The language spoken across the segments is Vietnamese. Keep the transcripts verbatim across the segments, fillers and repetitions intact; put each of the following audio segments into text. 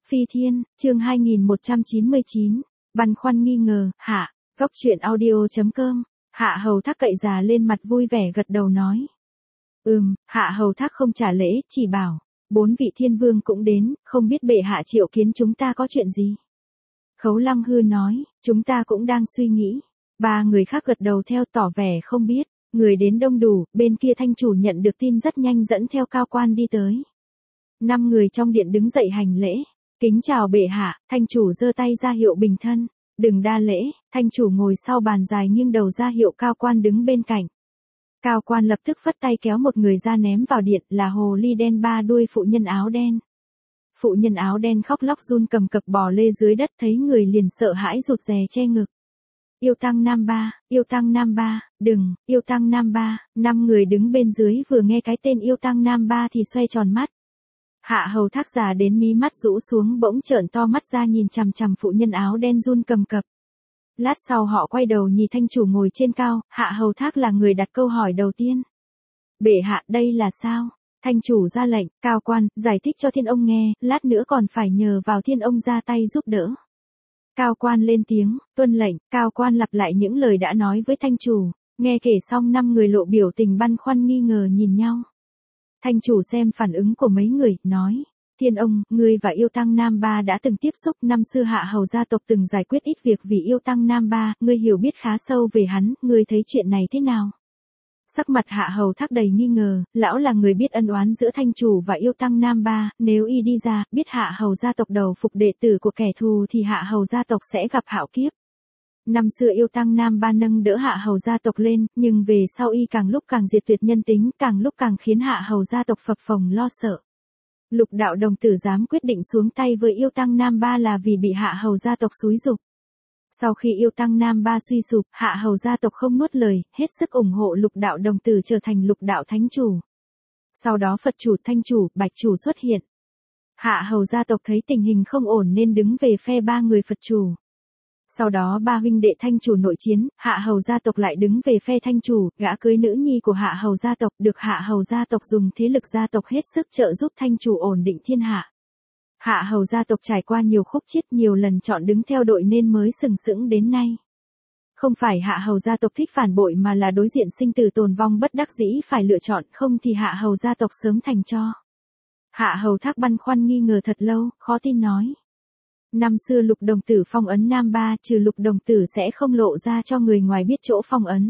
Phi Thiên, chương hai nghìn một trăm chín mươi chín, băn khoăn nghi ngờ, hạ, góc truyện audio.com, Hạ Hầu Thác cậy già lên mặt vui vẻ gật đầu nói. Ừm, Hạ Hầu Thác không trả lễ, chỉ bảo, bốn vị thiên vương cũng đến, không biết bệ hạ triệu kiến chúng ta có chuyện gì. Khấu Lăng Hư nói, chúng ta cũng đang suy nghĩ. Ba người khác gật đầu theo tỏ vẻ không biết, người đến đông đủ, bên kia thanh chủ nhận được tin rất nhanh dẫn theo cao quan đi tới. Năm người trong điện đứng dậy hành lễ, kính chào bệ hạ, thanh chủ giơ tay ra hiệu bình thân, đừng đa lễ, thanh chủ ngồi sau bàn dài nghiêng đầu ra hiệu cao quan đứng bên cạnh. Cao quan lập tức phất tay kéo một người ra ném vào điện là hồ ly đen ba đuôi phụ nhân áo đen. Phụ nhân áo đen khóc lóc run cầm cập bò lê dưới đất thấy người liền sợ hãi rụt rè che ngực. Yêu tăng nam ba, yêu tăng nam ba, đừng, yêu tăng nam ba, năm người đứng bên dưới vừa nghe cái tên yêu tăng nam ba thì xoay tròn mắt. Hạ Hầu Thác già đến mí mắt rũ xuống bỗng trợn to mắt ra nhìn chằm chằm phụ nhân áo đen run cầm cập. Lát sau họ quay đầu nhìn thanh chủ ngồi trên cao, Hạ Hầu Thác là người đặt câu hỏi đầu tiên. Bệ hạ đây là sao? Thanh chủ ra lệnh, cao quan, giải thích cho thiên ông nghe, lát nữa còn phải nhờ vào thiên ông ra tay giúp đỡ. Cao quan lên tiếng, tuân lệnh, cao quan lặp lại những lời đã nói với thanh chủ, nghe kể xong năm người lộ biểu tình băn khoăn nghi ngờ nhìn nhau. Thanh chủ xem phản ứng của mấy người, nói, thiên ông, ngươi và yêu tăng Nam Ba đã từng tiếp xúc, năm xưa Hạ Hầu gia tộc từng giải quyết ít việc vì yêu tăng Nam Ba, ngươi hiểu biết khá sâu về hắn, ngươi thấy chuyện này thế nào? Sắc mặt Hạ Hầu Thác đầy nghi ngờ, lão là người biết ân oán giữa thanh chủ và yêu tăng Nam Ba, nếu y đi ra, biết Hạ Hầu gia tộc đầu phục đệ tử của kẻ thù thì Hạ Hầu gia tộc sẽ gặp hạo kiếp. Năm xưa yêu tăng Nam Ba nâng đỡ Hạ Hầu gia tộc lên, nhưng về sau y càng lúc càng diệt tuyệt nhân tính, càng lúc càng khiến Hạ Hầu gia tộc phập phồng lo sợ. Lục đạo đồng tử dám quyết định xuống tay với yêu tăng Nam Ba là vì bị Hạ Hầu gia tộc xúi giục. Sau khi yêu tăng Nam Ba suy sụp, Hạ Hầu gia tộc không nuốt lời, hết sức ủng hộ lục đạo đồng tử trở thành lục đạo thánh chủ. Sau đó Phật chủ, Thanh chủ, Bạch chủ xuất hiện. Hạ Hầu gia tộc thấy tình hình không ổn nên đứng về phe ba người Phật chủ. Sau đó ba huynh đệ Thanh chủ nội chiến, Hạ Hầu gia tộc lại đứng về phe Thanh chủ, gã cưới nữ nhi của Hạ Hầu gia tộc, được Hạ Hầu gia tộc dùng thế lực gia tộc hết sức trợ giúp Thanh chủ ổn định thiên hạ. Hạ Hầu gia tộc trải qua nhiều khúc chiết, nhiều lần chọn đứng theo đội nên mới sừng sững đến nay. Không phải Hạ Hầu gia tộc thích phản bội mà là đối diện sinh tử tồn vong bất đắc dĩ phải lựa chọn, không thì Hạ Hầu gia tộc sớm thành tro. Hạ Hầu Thác băn khoăn nghi ngờ thật lâu, khó tin nói. Năm xưa lục đồng tử phong ấn Nam Ba, trừ lục đồng tử sẽ không lộ ra cho người ngoài biết chỗ phong ấn.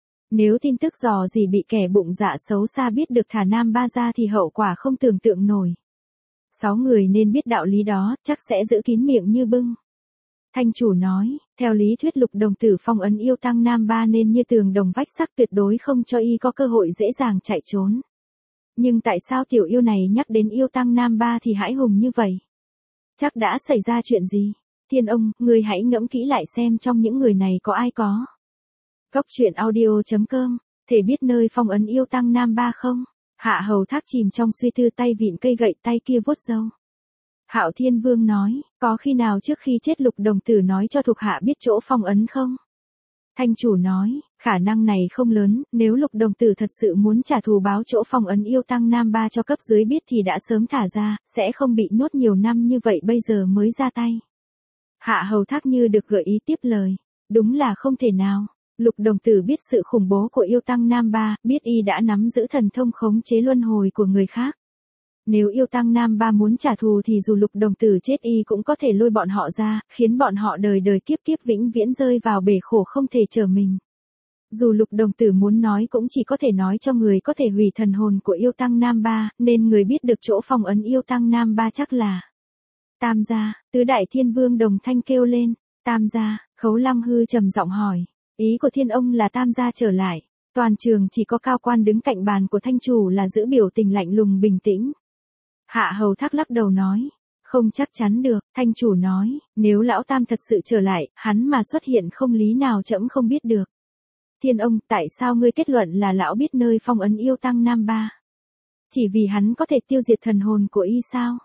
Nếu tin tức dò gì bị kẻ bụng dạ xấu xa biết được thả Nam Ba ra thì hậu quả không tưởng tượng nổi. Sáu người nên biết đạo lý đó, chắc sẽ giữ kín miệng như bưng. Thanh chủ nói, theo lý thuyết lục đồng tử phong ấn yêu tăng Nam Ba nên như tường đồng vách sắt tuyệt đối không cho y có cơ hội dễ dàng chạy trốn. Nhưng tại sao tiểu yêu này nhắc đến yêu tăng Nam Ba thì hãi hùng như vậy? Chắc đã xảy ra chuyện gì? Thiên ông, người hãy ngẫm kỹ lại xem trong những người này có ai có. Góc truyện audio.com, thể biết nơi phong ấn yêu tăng Nam Ba không? Hạ Hầu Thác chìm trong suy tư tay vịn cây gậy tay kia vuốt râu. Hạo Thiên Vương nói, có khi nào trước khi chết lục đồng tử nói cho thuộc hạ biết chỗ phong ấn không? Thanh chủ nói, khả năng này không lớn, nếu lục đồng tử thật sự muốn trả thù báo chỗ phong ấn yêu tăng Nam Ba cho cấp dưới biết thì đã sớm thả ra, sẽ không bị nhốt nhiều năm như vậy bây giờ mới ra tay. Hạ Hầu Thác như được gợi ý tiếp lời, đúng là không thể nào. Lục đồng tử biết sự khủng bố của yêu tăng Nam Ba, biết y đã nắm giữ thần thông khống chế luân hồi của người khác. Nếu yêu tăng Nam Ba muốn trả thù thì dù lục đồng tử chết y cũng có thể lôi bọn họ ra, khiến bọn họ đời đời kiếp kiếp vĩnh viễn rơi vào bể khổ không thể trở mình. Dù lục đồng tử muốn nói cũng chỉ có thể nói cho người có thể hủy thần hồn của yêu tăng Nam Ba, nên người biết được chỗ phong ấn yêu tăng Nam Ba chắc là Tam gia. Tứ đại thiên vương đồng thanh kêu lên, Tam gia. Khấu Lăng Hư trầm giọng hỏi. Ý của thiên ông là Tam gia trở lại. Toàn trường chỉ có cao quan đứng cạnh bàn của thanh chủ là giữ biểu tình lạnh lùng bình tĩnh. Hạ Hầu Thác lắc đầu nói, không chắc chắn được. Thanh chủ nói, nếu lão Tam thật sự trở lại, hắn mà xuất hiện không lý nào trẫm không biết được. Thiên ông, tại sao ngươi kết luận là lão biết nơi phong ấn yêu tăng Nam Ba? Chỉ vì hắn có thể tiêu diệt thần hồn của y sao?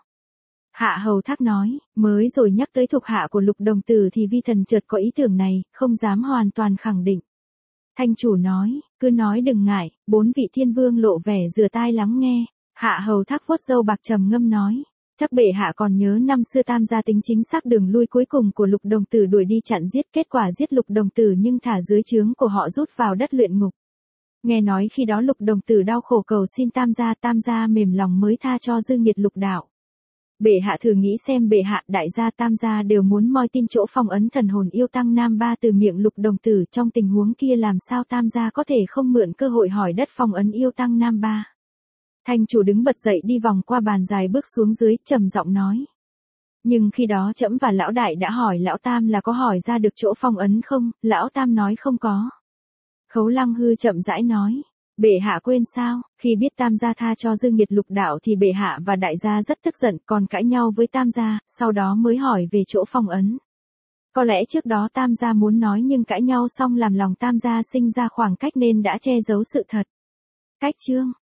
Hạ Hầu Thác nói, mới rồi nhắc tới thuộc hạ của lục đồng tử thì vi thần chợt có ý tưởng này, không dám hoàn toàn khẳng định. Thanh chủ nói, cứ nói đừng ngại. Bốn vị thiên vương lộ vẻ rửa tai lắng nghe. Hạ Hầu Thác vuốt râu bạc trầm ngâm nói, Chắc bệ hạ còn nhớ năm xưa Tam gia tính chính xác đường lui cuối cùng của Lục Đồng Tử đuổi đi chặn giết, kết quả giết Lục Đồng Tử nhưng thả dưới trướng của họ rút vào đất luyện ngục. Nghe nói khi đó Lục Đồng Tử đau khổ cầu xin Tam gia, Tam gia mềm lòng mới tha cho dư nghiệt lục đạo. Bệ hạ thử nghĩ xem, bệ hạ, đại gia, Tam gia đều muốn moi tin chỗ phong ấn thần hồn yêu tăng Nam Ba từ miệng Lục Đồng Tử, trong tình huống kia làm sao Tam gia có thể không mượn cơ hội hỏi đất phong ấn yêu tăng Nam Ba. Thành chủ đứng bật dậy đi vòng qua bàn dài bước xuống dưới, trầm giọng nói. Nhưng khi đó trẫm và lão đại đã hỏi lão Tam là có hỏi ra được chỗ phong ấn không, lão Tam nói không có. Khấu Lăng Hư chậm rãi nói. Bệ hạ quên sao, khi biết Tam gia tha cho dư nghiệt lục đạo thì bệ hạ và đại gia rất tức giận, còn cãi nhau với Tam gia, sau đó mới hỏi về chỗ phong ấn. Có lẽ trước đó Tam gia muốn nói nhưng cãi nhau xong làm lòng Tam gia sinh ra khoảng cách nên đã che giấu sự thật. Cách chương